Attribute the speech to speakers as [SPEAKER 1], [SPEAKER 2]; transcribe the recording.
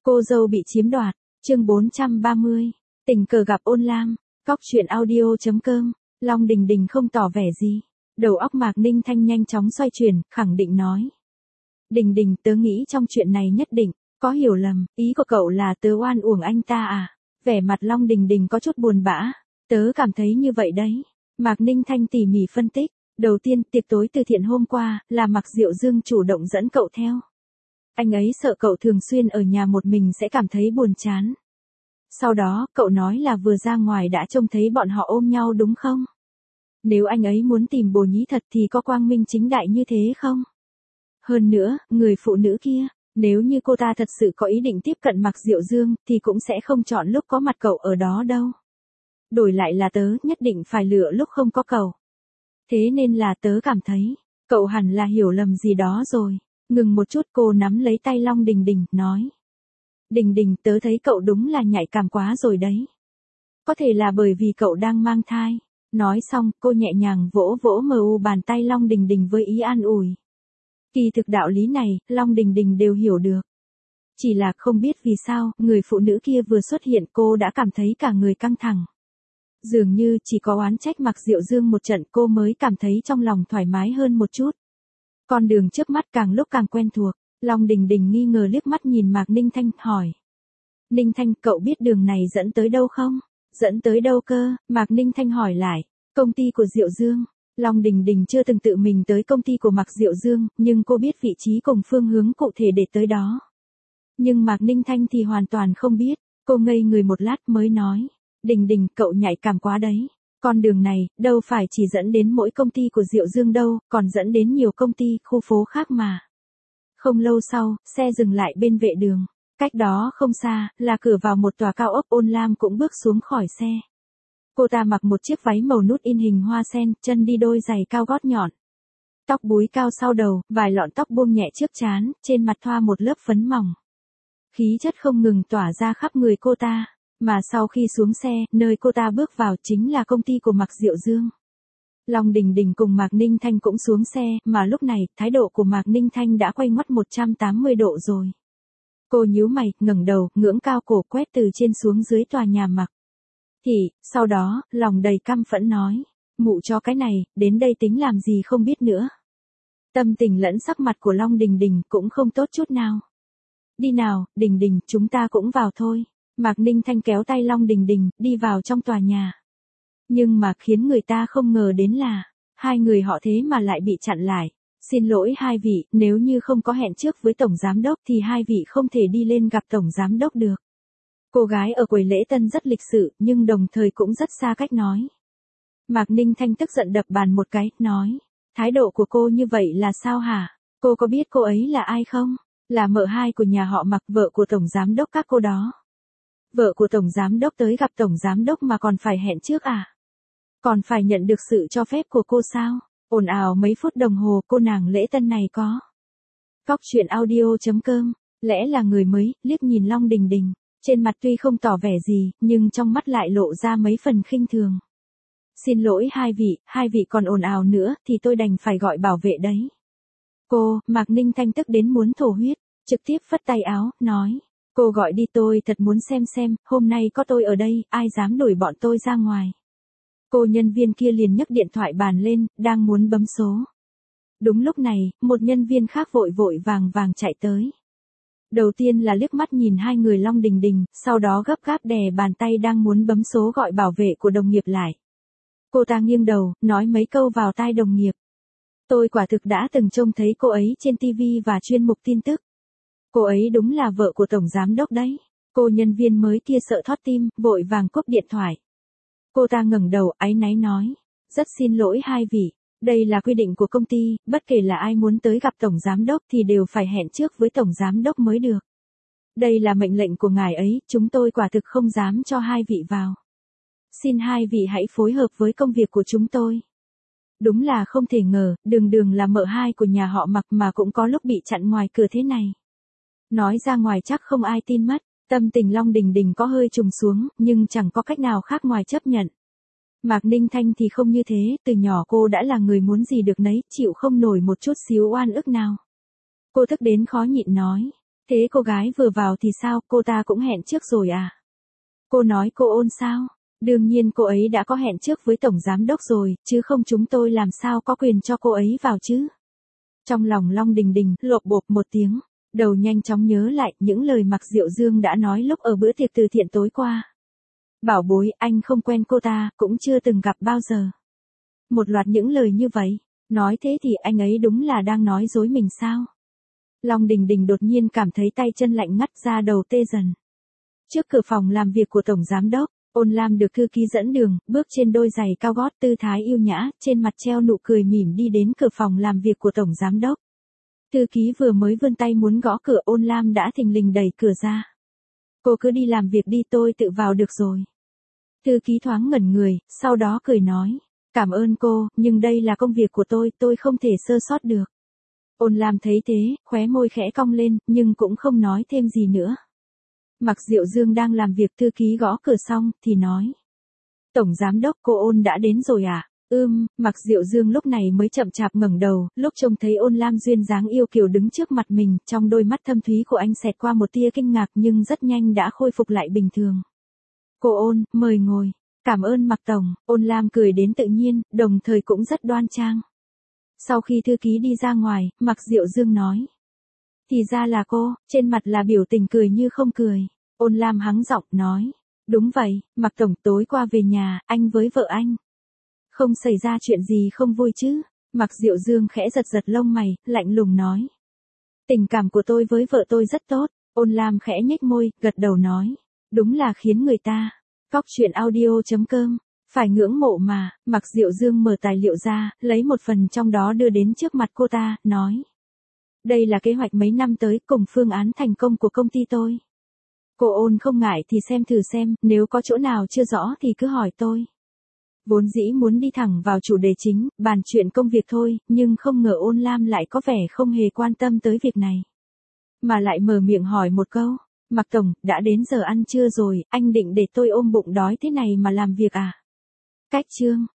[SPEAKER 1] Cô dâu bị chiếm đoạt, chương 430, tình cờ gặp ôn lam, cóc truyện audio.com, Long Đình Đình không tỏ vẻ gì. Đầu óc Mạc Ninh Thanh nhanh chóng xoay chuyển, khẳng định nói. Đình Đình, tớ nghĩ trong chuyện này nhất định, có hiểu lầm, ý của cậu là tớ oan uổng anh ta à? Vẻ mặt Long Đình Đình có chút buồn bã, tớ cảm thấy như vậy đấy. Mạc Ninh Thanh tỉ mỉ phân tích, đầu tiên tiệc tối từ thiện hôm qua, là Mạc Diệu Dương chủ động dẫn cậu theo. Anh ấy sợ cậu thường xuyên ở nhà một mình sẽ cảm thấy buồn chán. Sau đó, cậu nói là vừa ra ngoài đã trông thấy bọn họ ôm nhau đúng không? Nếu anh ấy muốn tìm bồ nhí thật thì có quang minh chính đại như thế không? Hơn nữa, người phụ nữ kia, nếu như cô ta thật sự có ý định tiếp cận Mạc Diệu Dương thì cũng sẽ không chọn lúc có mặt cậu ở đó đâu. Đổi lại là tớ nhất định phải lựa lúc không có cậu. Thế nên là tớ cảm thấy, cậu hẳn là hiểu lầm gì đó rồi. Ngừng một chút, cô nắm lấy tay Long Đình Đình, nói. Đình Đình, tớ thấy cậu đúng là nhạy cảm quá rồi đấy. Có thể là bởi vì cậu đang mang thai. Nói xong, cô nhẹ nhàng vỗ vỗ bàn tay Long Đình Đình với ý an ủi. Kỳ thực đạo lý này, Long Đình Đình đều hiểu được. Chỉ là không biết vì sao, người phụ nữ kia vừa xuất hiện cô đã cảm thấy cả người căng thẳng. Dường như chỉ có oán trách Mạc Diệu Dương một trận cô mới cảm thấy trong lòng thoải mái hơn một chút. Con đường trước mắt càng lúc càng quen thuộc, Long Đình Đình nghi ngờ liếc mắt nhìn Mạc Ninh Thanh, hỏi. Ninh Thanh, cậu biết đường này dẫn tới đâu không? Dẫn tới đâu cơ? Mạc Ninh Thanh hỏi lại. Công ty của Diệu Dương. Long Đình Đình chưa từng tự mình tới công ty của Mạc Diệu Dương, nhưng cô biết vị trí cùng phương hướng cụ thể để tới đó. Nhưng Mạc Ninh Thanh thì hoàn toàn không biết, cô ngây người một lát mới nói. Đình Đình, cậu nhạy cảm quá đấy. Con đường này, đâu phải chỉ dẫn đến mỗi công ty của Diệu Dương đâu, còn dẫn đến nhiều công ty, khu phố khác mà. Không lâu sau, xe dừng lại bên vệ đường. Cách đó không xa, là cửa vào một tòa cao ốc. Ôn Lam cũng bước xuống khỏi xe. Cô ta mặc một chiếc váy màu nút in hình hoa sen, chân đi đôi giày cao gót nhọn. Tóc búi cao sau đầu, vài lọn tóc buông nhẹ trước trán, trên mặt thoa một lớp phấn mỏng. Khí chất không ngừng tỏa ra khắp người cô ta. Mà sau khi xuống xe, nơi cô ta bước vào chính là công ty của Mạc Diệu Dương. Long Đình Đình cùng Mạc Ninh Thanh cũng xuống xe, mà lúc này, thái độ của Mạc Ninh Thanh đã quay ngoắt 180 độ rồi. Cô nhíu mày, ngẩng đầu, ngưỡng cao cổ quét từ trên xuống dưới tòa nhà Mạc Thị, sau đó, lòng đầy căm phẫn nói. Mụ cho cái này, đến đây tính làm gì không biết nữa. Tâm tình lẫn sắc mặt của Long Đình Đình cũng không tốt chút nào. Đi nào, Đình Đình, chúng ta cũng vào thôi. Mạc Ninh Thanh kéo tay Long Đình Đình, đi vào trong tòa nhà. Nhưng mà khiến người ta không ngờ đến là, hai người họ thế mà lại bị chặn lại. Xin lỗi hai vị, nếu như không có hẹn trước với Tổng Giám Đốc thì hai vị không thể đi lên gặp Tổng Giám Đốc được. Cô gái ở quầy lễ tân rất lịch sự, nhưng đồng thời cũng rất xa cách nói. Mạc Ninh Thanh tức giận đập bàn một cái, nói. Thái độ của cô như vậy là sao hả? Cô có biết cô ấy là ai không? Là mợ hai của nhà họ Mạc, vợ của Tổng Giám Đốc các cô đó. Vợ của Tổng Giám Đốc tới gặp Tổng Giám Đốc mà còn phải hẹn trước à? Còn phải nhận được sự cho phép của cô sao? Ồn ào mấy phút đồng hồ cô nàng lễ tân này có. Cóc truyện audio.com, lẽ là người mới, liếc nhìn Long Đình Đình. Trên mặt tuy không tỏ vẻ gì, nhưng trong mắt lại lộ ra mấy phần khinh thường. Xin lỗi hai vị còn ồn ào nữa thì tôi đành phải gọi bảo vệ đấy. Cô, Mạc Ninh Thanh tức đến muốn thổ huyết, trực tiếp phất tay áo, nói. Cô gọi đi, tôi thật muốn xem, hôm nay có tôi ở đây, ai dám đuổi bọn tôi ra ngoài. Cô nhân viên kia liền nhấc điện thoại bàn lên, đang muốn bấm số. Đúng lúc này, một nhân viên khác vội vàng chạy tới. Đầu tiên là liếc mắt nhìn hai người Long Đình Đình, sau đó gấp gáp đè bàn tay đang muốn bấm số gọi bảo vệ của đồng nghiệp lại. Cô ta nghiêng đầu, nói mấy câu vào tai đồng nghiệp. Tôi quả thực đã từng trông thấy cô ấy trên TV và chuyên mục tin tức. Cô ấy đúng là vợ của Tổng Giám Đốc đấy. Cô nhân viên mới kia sợ thót tim, vội vàng cúp điện thoại. Cô ta ngẩng đầu, áy náy nói. Rất xin lỗi hai vị. Đây là quy định của công ty, bất kể là ai muốn tới gặp Tổng Giám Đốc thì đều phải hẹn trước với Tổng Giám Đốc mới được. Đây là mệnh lệnh của ngài ấy, chúng tôi quả thực không dám cho hai vị vào. Xin hai vị hãy phối hợp với công việc của chúng tôi. Đúng là không thể ngờ, đường là mợ hai của nhà họ Mạc mà cũng có lúc bị chặn ngoài cửa thế này. Nói ra ngoài chắc không ai tin mất, tâm tình Long Đình Đình có hơi trùng xuống, nhưng chẳng có cách nào khác ngoài chấp nhận. Mạc Ninh Thanh thì không như thế, từ nhỏ cô đã là người muốn gì được nấy, chịu không nổi một chút xíu oan ức nào. Cô thức đến khó nhịn nói, Thế cô gái vừa vào thì sao, cô ta cũng hẹn trước rồi à? Cô nói cô Ôn sao? Đương nhiên cô ấy đã có hẹn trước với tổng giám đốc rồi, chứ không chúng tôi làm sao có quyền cho cô ấy vào chứ? Trong lòng Long Đình Đình lộp bộp một tiếng, đầu nhanh chóng nhớ lại những lời Mạc Diệu Dương đã nói lúc ở bữa tiệc từ thiện tối qua. Bảo bối, anh không quen cô ta, cũng chưa từng gặp bao giờ. Một loạt những lời như vậy, nói thế thì anh ấy đúng là đang nói dối mình sao? Long Đình Đình đột nhiên cảm thấy tay chân lạnh ngắt ra đầu tê dần. Trước cửa phòng làm việc của tổng giám đốc, Ôn Lam được thư ký dẫn đường, bước trên đôi giày cao gót tư thái yêu nhã, trên mặt treo nụ cười mỉm đi đến cửa phòng làm việc của tổng giám đốc. Thư ký vừa mới vươn tay muốn gõ cửa, Ôn Lam đã thình lình đẩy cửa ra. Cô cứ đi làm việc đi, tôi tự vào được rồi. Thư ký thoáng ngẩn người, sau đó cười nói. Cảm ơn cô, nhưng đây là công việc của tôi không thể sơ sót được. Ôn Lam thấy thế, khóe môi khẽ cong lên, nhưng cũng không nói thêm gì nữa. Mạc Diệu Dương đang làm việc, thư ký gõ cửa xong, thì nói. Tổng giám đốc, cô Ôn đã đến rồi à? Mạc Diệu Dương lúc này mới chậm chạp ngẩng đầu, lúc trông thấy Ôn Lam duyên dáng yêu kiều đứng trước mặt mình, trong đôi mắt thâm thúy của anh xẹt qua một tia kinh ngạc nhưng rất nhanh đã khôi phục lại bình thường. Cô Ôn, mời ngồi. Cảm ơn Mạc Tổng, Ôn Lam cười đến tự nhiên, đồng thời cũng rất đoan trang. Sau khi thư ký đi ra ngoài, Mạc Diệu Dương nói. Thì ra là cô, trên mặt là biểu tình cười như không cười. Ôn Lam hắng giọng nói. Đúng vậy, Mạc Tổng, tối qua về nhà, anh với vợ anh. Không xảy ra chuyện gì không vui chứ? Mạc Diệu Dương khẽ giật giật lông mày, lạnh lùng nói. Tình cảm của tôi với vợ tôi rất tốt. Ôn Lam khẽ nhếch môi, gật đầu nói. Đúng là khiến người ta. Cóc truyện audio.com. Phải ngưỡng mộ mà. Mạc Diệu Dương mở tài liệu ra, lấy một phần trong đó đưa đến trước mặt cô ta, nói. Đây là kế hoạch mấy năm tới, cùng phương án thành công của công ty tôi. Cô Ôn không ngại thì xem thử xem, nếu có chỗ nào chưa rõ thì cứ hỏi tôi. Vốn dĩ muốn đi thẳng vào chủ đề chính, bàn chuyện công việc thôi, nhưng không ngờ Ôn Lam lại có vẻ không hề quan tâm tới việc này. Mà lại mở miệng hỏi một câu. Mạc Tổng, đã đến giờ ăn trưa rồi, anh định để tôi ôm bụng đói thế này mà làm việc à? Cách chương.